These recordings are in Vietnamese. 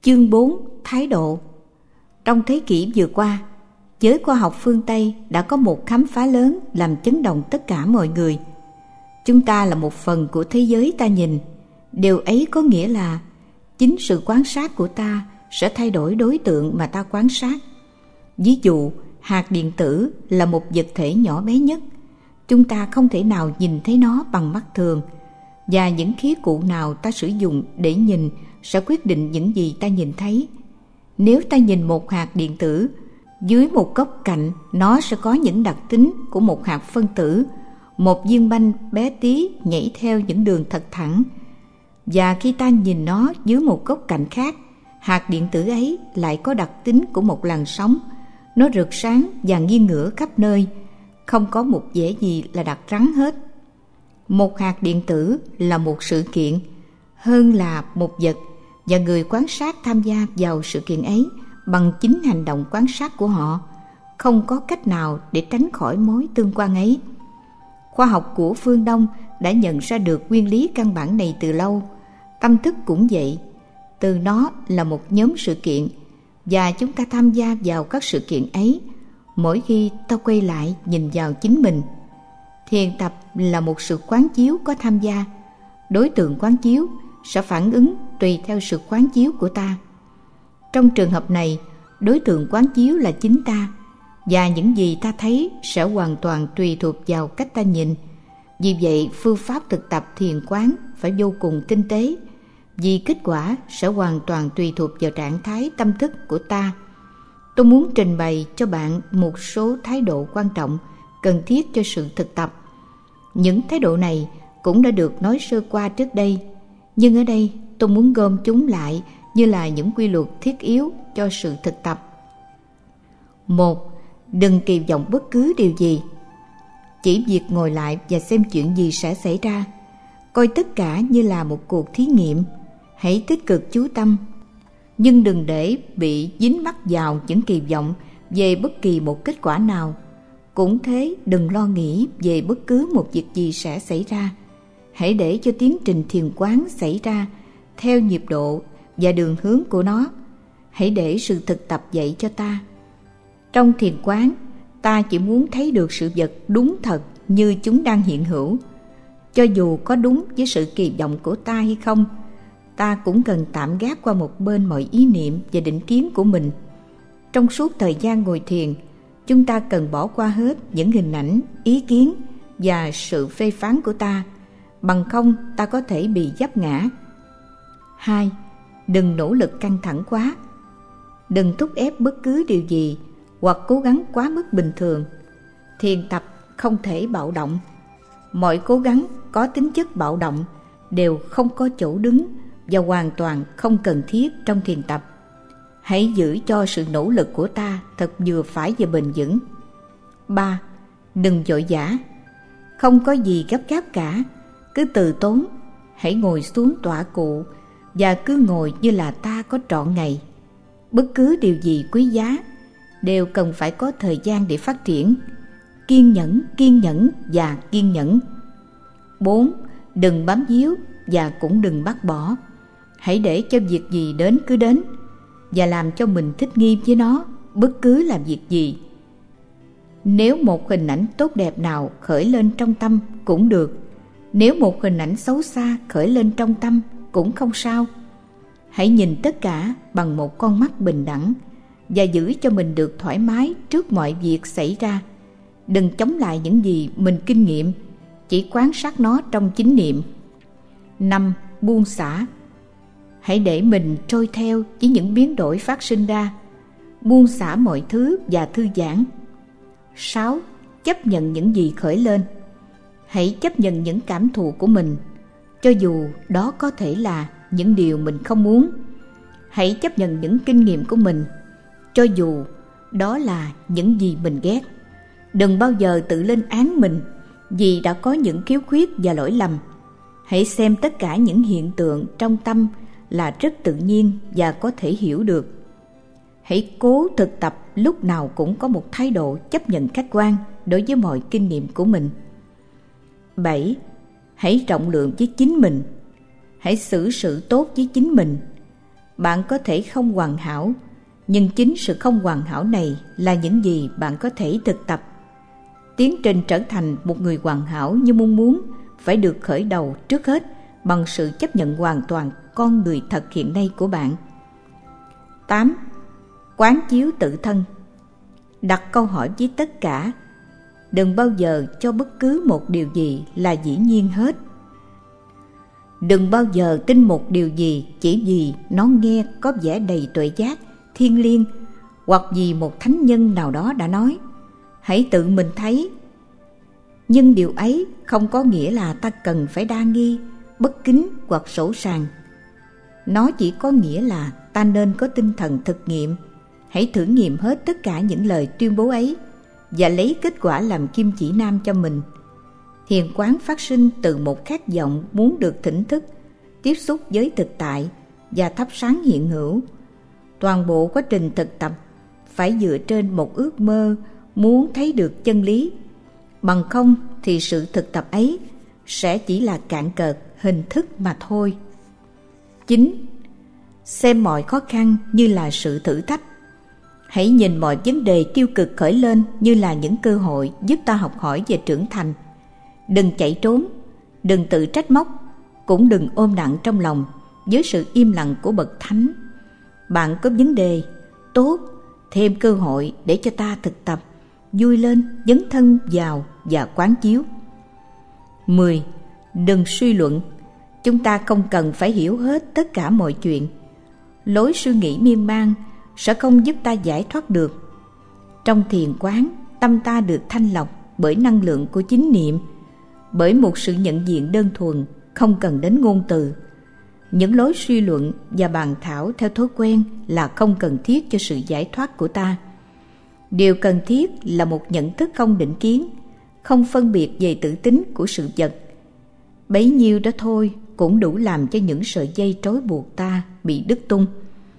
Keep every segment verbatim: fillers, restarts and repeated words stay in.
Chương bốn. Thái độ. Trong thế kỷ vừa qua, giới khoa học phương Tây đã có một khám phá lớn làm chấn động tất cả mọi người. Chúng ta là một phần của thế giới ta nhìn. Điều ấy có nghĩa là chính sự quan sát của ta sẽ thay đổi đối tượng mà ta quan sát. Ví dụ, hạt điện tử là một vật thể nhỏ bé nhất. Chúng ta không thể nào nhìn thấy nó bằng mắt thường, và những khí cụ nào ta sử dụng để nhìn sẽ quyết định những gì ta nhìn thấy. Nếu ta nhìn một hạt điện tử, dưới một góc cạnh nó sẽ có những đặc tính của một hạt phân tử, một viên banh bé tí nhảy theo những đường thật thẳng. Và khi ta nhìn nó dưới một góc cạnh khác, hạt điện tử ấy lại có đặc tính của một làn sóng. Nó rực sáng và nghiêng ngửa khắp nơi, không có một vẻ gì là đặc rắn hết. Một hạt điện tử là một sự kiện hơn là một vật, và người quan sát tham gia vào sự kiện ấy bằng chính hành động quan sát của họ, không có cách nào để tránh khỏi mối tương quan ấy. Khoa học của phương Đông đã nhận ra được nguyên lý căn bản này từ lâu. Tâm thức cũng vậy. Từ nó là một nhóm sự kiện, và chúng ta tham gia vào các sự kiện ấy mỗi khi ta quay lại nhìn vào chính mình. Thiền tập là một sự quán chiếu có tham gia. Đối tượng quán chiếu sẽ phản ứng tùy theo sự quán chiếu của ta. Trong trường hợp này, đối tượng quán chiếu là chính ta, và những gì ta thấy sẽ hoàn toàn tùy thuộc vào cách ta nhìn. Vì vậy, phương pháp thực tập thiền quán phải vô cùng tinh tế, vì kết quả sẽ hoàn toàn tùy thuộc vào trạng thái tâm thức của ta. Tôi muốn trình bày cho bạn một số thái độ quan trọng cần thiết cho sự thực tập. Những thái độ này cũng đã được nói sơ qua trước đây, nhưng ở đây tôi muốn gom chúng lại như là những quy luật thiết yếu cho sự thực tập. Một. Đừng kỳ vọng bất cứ điều gì. Chỉ việc ngồi lại và xem chuyện gì sẽ xảy ra. Coi tất cả như là một cuộc thí nghiệm. Hãy tích cực chú tâm, nhưng đừng để bị dính mắc vào những kỳ vọng về bất kỳ một kết quả nào. Cũng thế, đừng lo nghĩ về bất cứ một việc gì sẽ xảy ra. Hãy để cho tiến trình thiền quán xảy ra theo nhịp độ và đường hướng của nó. Hãy để sự thực tập dạy cho ta. Trong thiền quán, ta chỉ muốn thấy được sự vật đúng thật như chúng đang hiện hữu. Cho dù có đúng với sự kỳ vọng của ta hay không, ta cũng cần tạm gác qua một bên mọi ý niệm và định kiến của mình. Trong suốt thời gian ngồi thiền, chúng ta cần bỏ qua hết những hình ảnh, ý kiến và sự phê phán của ta, bằng không ta có thể bị vấp ngã. Hai. Đừng nỗ lực căng thẳng quá. Đừng thúc ép bất cứ điều gì hoặc cố gắng quá mức bình thường. Thiền tập không thể bạo động. Mọi cố gắng có tính chất bạo động đều không có chỗ đứng và hoàn toàn không cần thiết trong thiền tập. Hãy giữ cho sự nỗ lực của ta thật vừa phải và bền vững. Ba. Đừng vội vã. Không có gì gấp gáp cả. Cứ từ tốn. Hãy ngồi xuống tọa cụ và cứ ngồi như là ta có trọn ngày. Bất cứ điều gì quý giá đều cần phải có thời gian để phát triển. Kiên nhẫn, kiên nhẫn và kiên nhẫn. Bốn. Đừng bám víu và cũng đừng bác bỏ. Hãy để cho việc gì đến cứ đến, và làm cho mình thích nghi với nó, bất cứ làm việc gì. Nếu một hình ảnh tốt đẹp nào khởi lên trong tâm cũng được. Nếu một hình ảnh xấu xa khởi lên trong tâm cũng không sao. Hãy nhìn tất cả bằng một con mắt bình đẳng và giữ cho mình được thoải mái trước mọi việc xảy ra. Đừng chống lại những gì mình kinh nghiệm, chỉ quan sát nó trong chánh niệm. Năm. Buông xả. Hãy để mình trôi theo với những biến đổi phát sinh ra. Buông xả mọi thứ và thư giãn. Sáu. Chấp nhận những gì khởi lên. Hãy chấp nhận những cảm thụ của mình, cho dù đó có thể là những điều mình không muốn. Hãy chấp nhận những kinh nghiệm của mình, cho dù đó là những gì mình ghét. Đừng bao giờ tự lên án mình vì đã có những khiếu khuyết và lỗi lầm. Hãy xem tất cả những hiện tượng trong tâm là rất tự nhiên và có thể hiểu được. Hãy cố thực tập lúc nào cũng có một thái độ chấp nhận khách quan đối với mọi kinh nghiệm của mình. Bảy. Hãy rộng lượng với chính mình. Hãy xử sự tốt với chính mình. Bạn có thể không hoàn hảo, nhưng chính sự không hoàn hảo này là những gì bạn có thể thực tập. Tiến trình trở thành một người hoàn hảo như mong muốn phải được khởi đầu trước hết bằng sự chấp nhận hoàn toàn con người thật hiện nay của bạn. tám. Quán chiếu tự thân. Đặt câu hỏi với tất cả. Đừng bao giờ cho bất cứ một điều gì là dĩ nhiên hết. Đừng bao giờ tin một điều gì chỉ vì nó nghe có vẻ đầy tuệ giác, thiêng liêng, hoặc vì một thánh nhân nào đó đã nói. Hãy tự mình thấy. Nhưng điều ấy không có nghĩa là ta cần phải đa nghi, bất kính hoặc sỗ sàng. Nó chỉ có nghĩa là ta nên có tinh thần thực nghiệm. Hãy thử nghiệm hết tất cả những lời tuyên bố ấy và lấy kết quả làm kim chỉ nam cho mình. Thiền quán phát sinh từ một khát vọng muốn được thỉnh thức, tiếp xúc với thực tại và thắp sáng hiện hữu. Toàn bộ quá trình thực tập phải dựa trên một ước mơ muốn thấy được chân lý. Bằng không thì sự thực tập ấy sẽ chỉ là cạn cợt hình thức mà thôi. chín. Xem mọi khó khăn như là sự thử thách. Hãy nhìn mọi vấn đề tiêu cực khởi lên như là những cơ hội giúp ta học hỏi và trưởng thành. Đừng chạy trốn, đừng tự trách móc, cũng đừng ôm nặng trong lòng với sự im lặng của bậc thánh. Bạn có vấn đề, tốt, thêm cơ hội để cho ta thực tập, vui lên, dấn thân vào và quán chiếu. mười. Đừng suy luận. Chúng ta không cần phải hiểu hết tất cả mọi chuyện. Lối suy nghĩ miên man sẽ không giúp ta giải thoát được. Trong thiền quán, tâm ta được thanh lọc bởi năng lượng của chính niệm, bởi một sự nhận diện đơn thuần, không cần đến ngôn từ. Những lối suy luận và bàn thảo theo thói quen là không cần thiết cho sự giải thoát của ta. Điều cần thiết là một nhận thức không định kiến, không phân biệt về tự tính của sự vật. Bấy nhiêu đó thôi cũng đủ làm cho những sợi dây trói buộc ta bị đứt tung.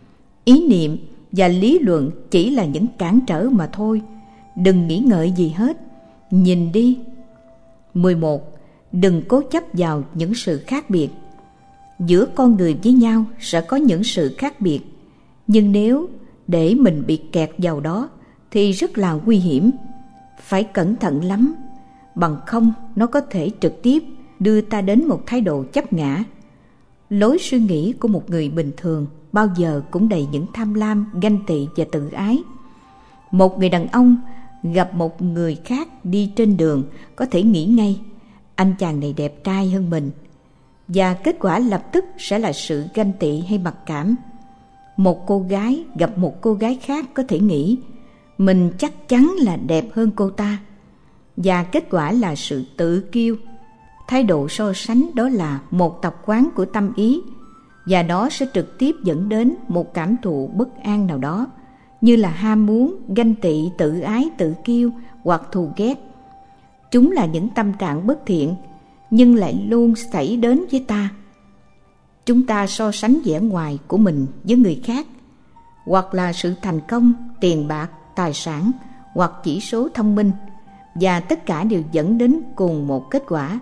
Ý niệm và lý luận chỉ là những cản trở mà thôi. Đừng nghĩ ngợi gì hết, nhìn đi. mười một. Đừng cố chấp vào những sự khác biệt. Giữa con người với nhau sẽ có những sự khác biệt, nhưng nếu để mình bị kẹt vào đó thì rất là nguy hiểm. Phải cẩn thận lắm, bằng không nó có thể trực tiếp đưa ta đến một thái độ chấp ngã. Lối suy nghĩ của một người bình thường bao giờ cũng đầy những tham lam, ganh tị và tự ái. Một người đàn ông gặp một người khác đi trên đường có thể nghĩ ngay, anh chàng này đẹp trai hơn mình, và kết quả lập tức sẽ là sự ganh tị hay mặc cảm. Một cô gái gặp một cô gái khác có thể nghĩ, mình chắc chắn là đẹp hơn cô ta, và kết quả là sự tự kiêu. Thái độ so sánh đó là một tập quán của tâm ý, và nó sẽ trực tiếp dẫn đến một cảm thụ bất an nào đó, như là ham muốn, ganh tị, tự ái, tự kiêu hoặc thù ghét. Chúng là những tâm trạng bất thiện, nhưng lại luôn xảy đến với ta. Chúng ta so sánh vẻ ngoài của mình với người khác, hoặc là sự thành công, tiền bạc, tài sản, hoặc chỉ số thông minh, và tất cả đều dẫn đến cùng một kết quả: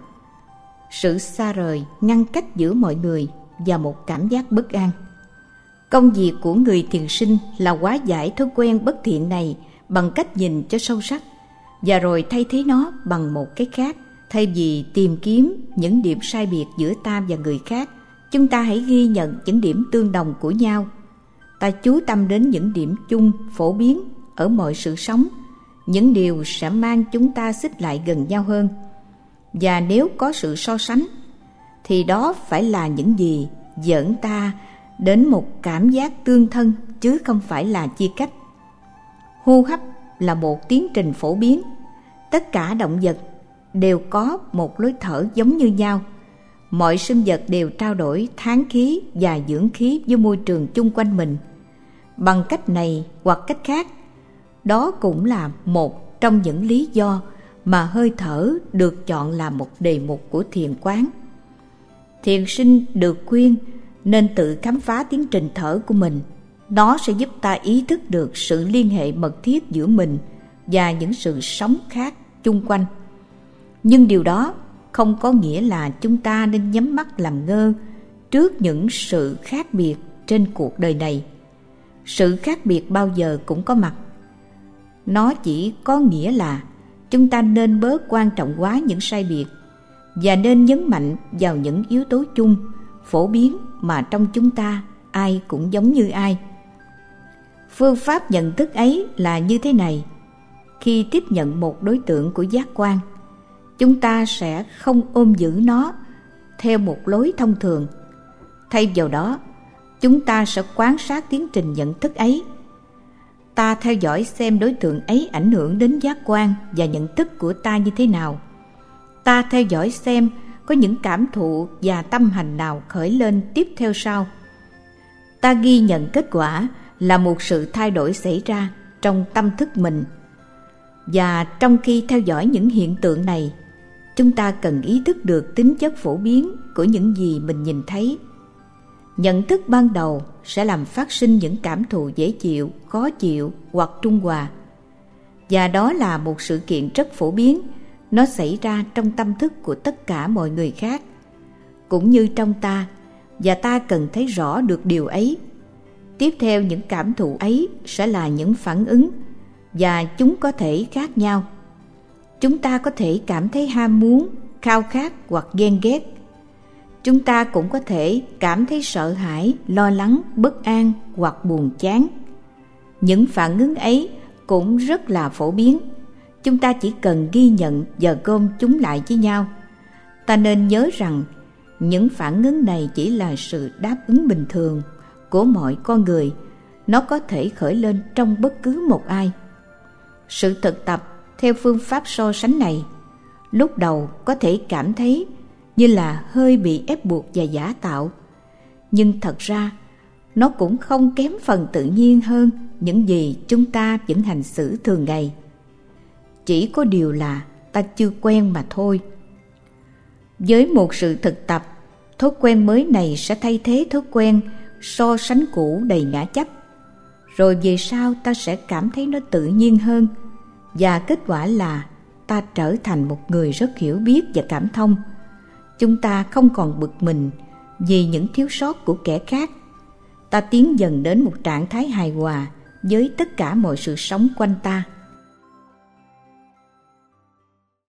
sự xa rời, ngăn cách giữa mọi người và một cảm giác bất an. Công việc của người thiền sinh là hóa giải thói quen bất thiện này bằng cách nhìn cho sâu sắc, và rồi thay thế nó bằng một cái khác. Thay vì tìm kiếm những điểm sai biệt giữa ta và người khác, chúng ta hãy ghi nhận những điểm tương đồng của nhau. Ta chú tâm đến những điểm chung phổ biến ở mọi sự sống, những điều sẽ mang chúng ta xích lại gần nhau hơn. Và nếu có sự so sánh, thì đó phải là những gì dẫn ta đến một cảm giác tương thân, chứ không phải là chia cách. Hô hấp là một tiến trình phổ biến. Tất cả động vật đều có một lối thở giống như nhau. Mọi sinh vật đều trao đổi thán khí và dưỡng khí với môi trường chung quanh mình. Bằng cách này hoặc cách khác, đó cũng là một trong những lý do mà hơi thở được chọn làm một đề mục của thiền quán. Thiền sinh được khuyên nên tự khám phá tiến trình thở của mình. Nó sẽ giúp ta ý thức được sự liên hệ mật thiết giữa mình và những sự sống khác chung quanh. Nhưng điều đó không có nghĩa là chúng ta nên nhắm mắt làm ngơ trước những sự khác biệt trên cuộc đời này. Sự khác biệt bao giờ cũng có mặt. Nó chỉ có nghĩa là chúng ta nên bớt quan trọng quá những sai biệt và nên nhấn mạnh vào những yếu tố chung, phổ biến mà trong chúng ta ai cũng giống như ai. Phương pháp nhận thức ấy là như thế này. Khi tiếp nhận một đối tượng của giác quan, chúng ta sẽ không ôm giữ nó theo một lối thông thường. Thay vào đó, chúng ta sẽ quan sát tiến trình nhận thức ấy. Ta theo dõi xem đối tượng ấy ảnh hưởng đến giác quan và nhận thức của ta như thế nào. Ta theo dõi xem có những cảm thụ và tâm hành nào khởi lên tiếp theo sau. Ta ghi nhận kết quả là một sự thay đổi xảy ra trong tâm thức mình. Và trong khi theo dõi những hiện tượng này, chúng ta cần ý thức được tính chất phổ biến của những gì mình nhìn thấy. Nhận thức ban đầu sẽ làm phát sinh những cảm thụ dễ chịu, khó chịu hoặc trung hòa. Và đó là một sự kiện rất phổ biến. Nó xảy ra trong tâm thức của tất cả mọi người khác, cũng như trong ta, và ta cần thấy rõ được điều ấy. Tiếp theo, những cảm thụ ấy sẽ là những phản ứng, và chúng có thể khác nhau. Chúng ta có thể cảm thấy ham muốn, khao khát hoặc ghen ghét. Chúng ta cũng có thể cảm thấy sợ hãi, lo lắng, bất an hoặc buồn chán. Những phản ứng ấy cũng rất là phổ biến. Chúng ta chỉ cần ghi nhận và gom chúng lại với nhau. Ta nên nhớ rằng những phản ứng này chỉ là sự đáp ứng bình thường của mọi con người. Nó có thể khởi lên trong bất cứ một ai. Sự thực tập theo phương pháp so sánh này lúc đầu có thể cảm thấy như là hơi bị ép buộc và giả tạo, nhưng thật ra nó cũng không kém phần tự nhiên hơn những gì chúng ta vẫn hành xử thường ngày. Chỉ có điều là ta chưa quen mà thôi. Với một sự thực tập, thói quen mới này sẽ thay thế thói quen so sánh cũ đầy ngã chấp. Rồi về sau ta sẽ cảm thấy nó tự nhiên hơn, và kết quả là ta trở thành một người rất hiểu biết và cảm thông. Chúng ta không còn bực mình vì những thiếu sót của kẻ khác. Ta tiến dần đến một trạng thái hài hòa với tất cả mọi sự sống quanh ta.